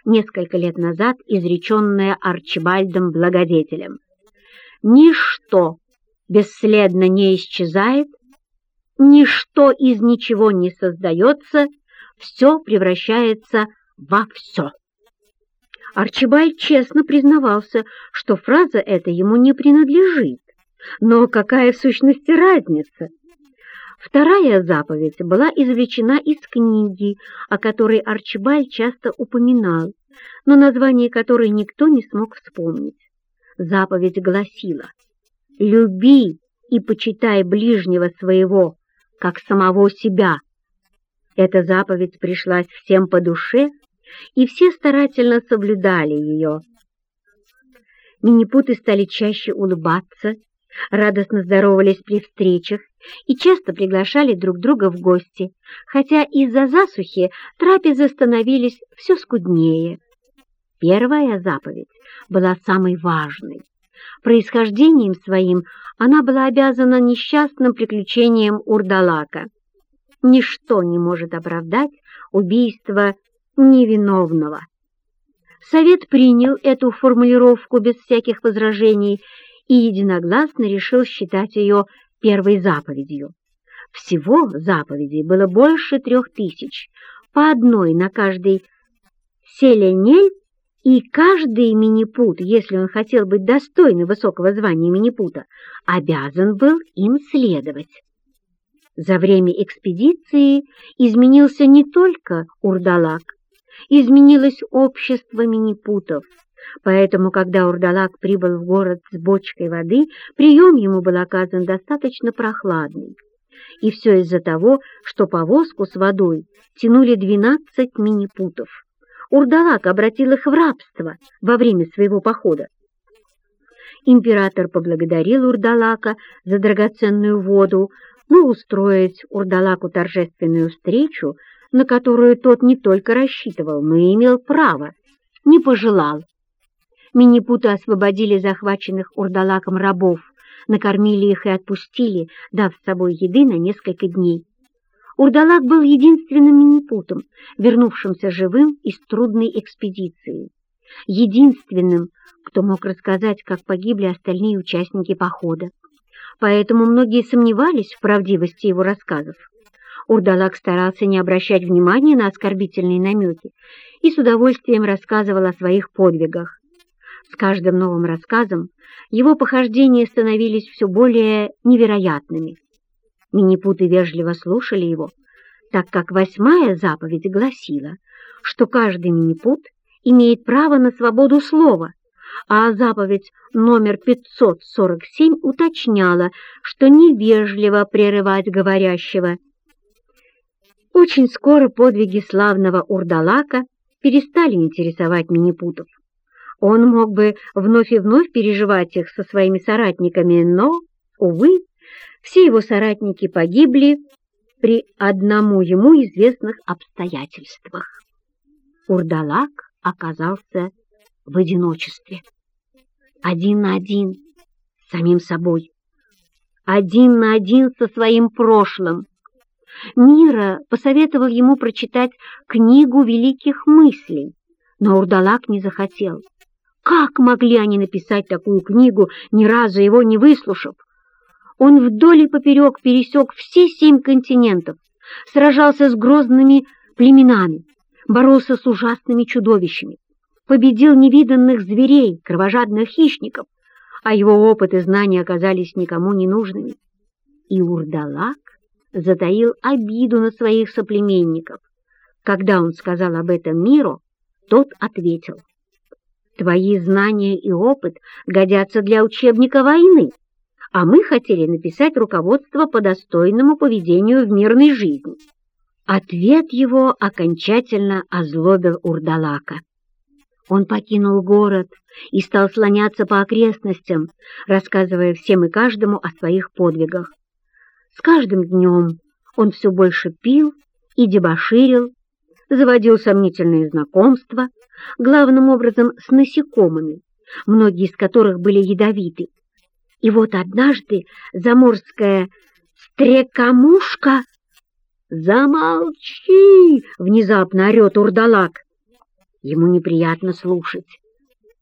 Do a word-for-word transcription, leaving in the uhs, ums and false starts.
несколько лет назад изреченное Арчибальдом Благодетелем. Ничто бесследно не исчезает, ничто из ничего не создается, все превращается во все. Арчибальд честно признавался, что фраза эта ему не принадлежит, но какая в сущности разница? Вторая заповедь была извлечена из книги, о которой Арчибальд часто упоминал, но название которой никто не смог вспомнить. Заповедь гласила: «Люби и почитай ближнего своего, как самого себя». Эта заповедь пришлась всем по душе, и все старательно соблюдали ее. Минипуты стали чаще улыбаться, радостно здоровались при встречах и часто приглашали друг друга в гости, хотя из-за засухи трапезы становились все скуднее. Первая заповедь была самой важной. Происхождением своим она была обязана несчастным приключениям Урдалака. Ничто не может оправдать убийство невиновного. Совет принял эту формулировку без всяких возражений и единогласно решил считать ее первой заповедью. Всего заповедей было больше трех тысяч, по одной на каждый селенель, и каждый минипут, если он хотел быть достойным высокого звания минипута, обязан был им следовать. За время экспедиции изменился не только Урдалак, изменилось общество минипутов. Поэтому, когда Урдалак прибыл в город с бочкой воды, прием ему был оказан достаточно прохладный. И все из-за того, что повозку с водой тянули двенадцать минипутов. Урдалак обратил их в рабство во время своего похода. Император поблагодарил Урдалака за драгоценную воду, но устроить Урдалаку торжественную встречу, на которую тот не только рассчитывал, но и имел право, не пожелал. Минипуты освободили захваченных Урдалаком рабов, накормили их и отпустили, дав с собой еды на несколько дней. Урдалак был единственным минипутом, вернувшимся живым из трудной экспедиции, единственным, кто мог рассказать, как погибли остальные участники похода. Поэтому многие сомневались в правдивости его рассказов. Урдалак старался не обращать внимания на оскорбительные намеки и с удовольствием рассказывал о своих подвигах. С каждым новым рассказом его похождения становились все более невероятными. Минипуты вежливо слушали его, так как восьмая заповедь гласила, что каждый минипут имеет право на свободу слова, а заповедь номер пятьсот сорок семь уточняла, что невежливо прерывать говорящего. Очень скоро подвиги славного Урдалака перестали интересовать минипутов. Он мог бы вновь и вновь переживать их со своими соратниками, но, увы, все его соратники погибли при одному ему известных обстоятельствах. Урдалак оказался в одиночестве, один на один с самим собой, один на один со своим прошлым. Мира посоветовал ему прочитать книгу великих мыслей, но Урдалак не захотел. Как могли они написать такую книгу, ни разу его не выслушав? Он вдоль и поперек пересек все семь континентов, сражался с грозными племенами, боролся с ужасными чудовищами, победил невиданных зверей, кровожадных хищников, а его опыт и знания оказались никому не нужными. И Урдалак затаил обиду на своих соплеменников. Когда он сказал об этом миру, тот ответил: «Твои знания и опыт годятся для учебника войны, а мы хотели написать руководство по достойному поведению в мирной жизни». Ответ его окончательно озлобил Урдалака. Он покинул город и стал слоняться по окрестностям, рассказывая всем и каждому о своих подвигах. С каждым днем он все больше пил и дебоширил, заводил сомнительные знакомства, главным образом с насекомыми, многие из которых были ядовиты. И вот однажды заморская стрекомушка... «Замолчи!» — внезапно орет Урдалак. Ему неприятно слушать,